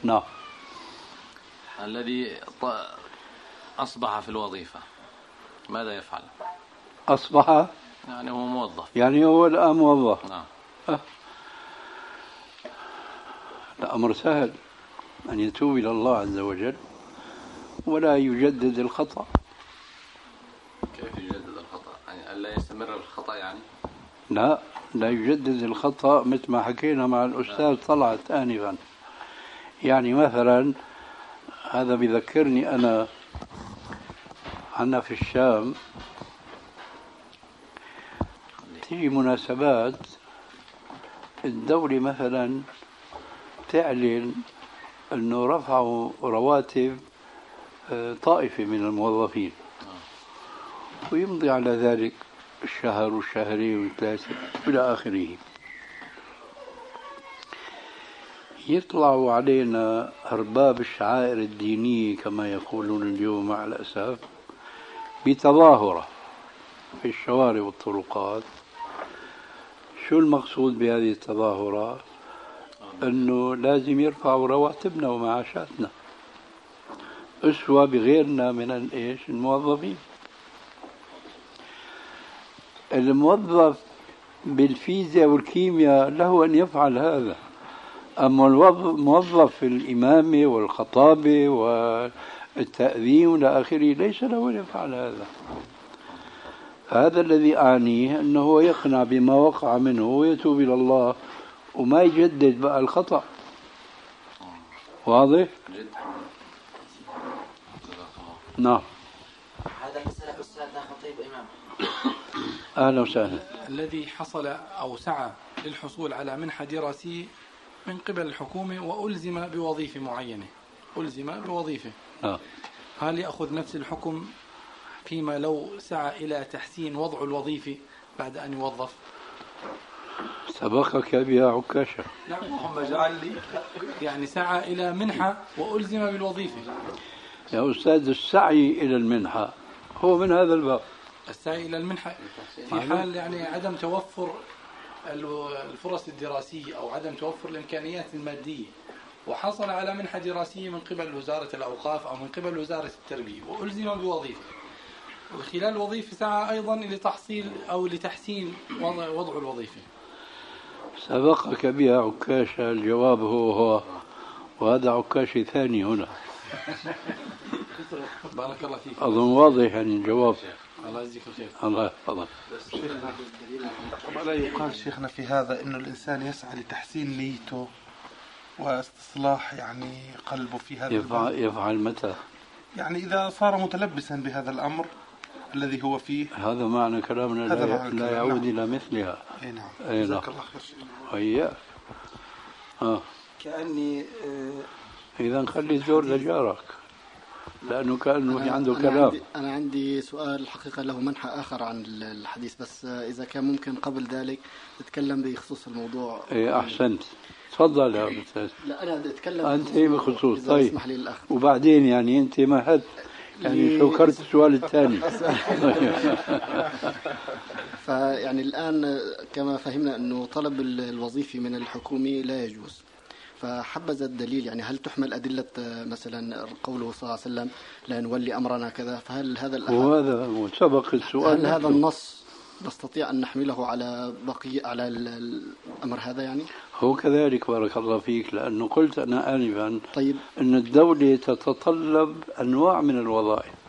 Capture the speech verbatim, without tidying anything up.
نعم. الذي أصبح في الوظيفة ماذا يفعل؟ أصبح يعني هو موظف، يعني هو الآن موظف. نعم. أه. الأمر سهل، أن يتوب إلى الله عز وجل ولا يجدد الخطأ. كيف يجدد الخطأ؟ يعني ألا يستمر في الخطأ يعني؟ لا، لا يجدد الخطأ مثل ما حكينا مع الأستاذ طلعت آنفا. يعني مثلا هذا بذكرني أنا عنا في الشام تيجي مناسبات الدولة مثلا تعلن أنه رفعوا رواتب طائفة من الموظفين، ويمضي على ذلك الشهر والشهرين والثلاثة إلى آخره. يطلعوا علينا أرباب الشعائر الدينية كما يقولون اليوم مع الأسف بتظاهرة في الشوارع والطرقات. شو المقصود بهذه التظاهرة؟ أنه لازم يرفعوا رواتبنا ومعاشاتنا أسوة بغيرنا من الإيش الموظفين. الموظف بالفيزياء والكيمياء له أن يفعل هذا، أما الموظف في الإمامة والخطابة والتأذين وإلى آخره ليس له أن يفعل هذا. هذا الذي أعنيه أنه يقنع بما وقع منه ويتوب إلى الله وما يجدد بقى الخطأ. واضح؟ نعم. هذا مسألة أستاذنا خطيب إمام. أهلا وسهلا. الذي حصل أو سعى للحصول على منحة دراسية من قبل الحكومة وألزم بوظيفة معينة، ألزم بوظيفة، آه. هل يأخذ نفس الحكم فيما لو سعى إلى تحسين وضع الوظيفة بعد أن يوظف؟ سبقك بها عكاشة. نعم، هم جعل لي يعني سعى إلى منحة وألزم بالوظيفة. يا أستاذ السعي إلى المنحة هو من هذا الباب. السعي إلى المنحة في حال يعني عدم توفر الفرص الدراسية أو عدم توفر الإمكانيات المادية، وحصل على منحة دراسية من قبل وزارة الأوقاف أو من قبل وزارة التربية وألزم بوظيفة، وخلال الوظيفة سعى أيضا لتحصيل أو لتحسين وضع, وضع الوظيفة. سبقك بها عكاشة. الجواب هو هو، وهذا عكاشة ثاني هنا. بارك الله فيك. أظن واضح يعني الجواب. الله يجزيك الخير. الله يحفظك. ولا يقال شيخنا في هذا إنه الإنسان يسعى لتحسين نيته واستصلاح يعني قلبه في هذا يفعل, يفعل متى؟ يعني إذا صار متلبسا بهذا الأمر الذي هو فيه. هذا معنى كلامنا لا, لا يعود نعم. إلى مثلها. اي نعم. جزاك الله خير. هيا. آه. كأني آه إذا خلي الزور لجارك لأنه كأنه في عنده أنا كلام. عندي أنا عندي سؤال حقيقة له منحى آخر عن الحديث، بس إذا كان ممكن قبل ذلك تتكلم بخصوص الموضوع. إيه أحسنت، تفضل يا أستاذ. لا أنا بدي أتكلم أنت بخصوص. طيب اسمح لي الأخ. وبعدين يعني أنت مهد يعني شكرت السؤال الثاني. فيعني الآن كما فهمنا أنه طلب الوظيفة من الحكومة لا يجوز، فحبذا الدليل، يعني هل تحمل أدلة مثلا قوله صلى الله عليه وسلم لا نولي أمرنا كذا، فهل هذا الأحد وهذا سبق السؤال، هل هذا النص نستطيع أن نحمله على بقية على الأمر هذا؟ يعني هو كذلك. بارك الله فيك، لأنه قلت أنا آنفا طيب أن الدولة تتطلب أنواع من الوظائف.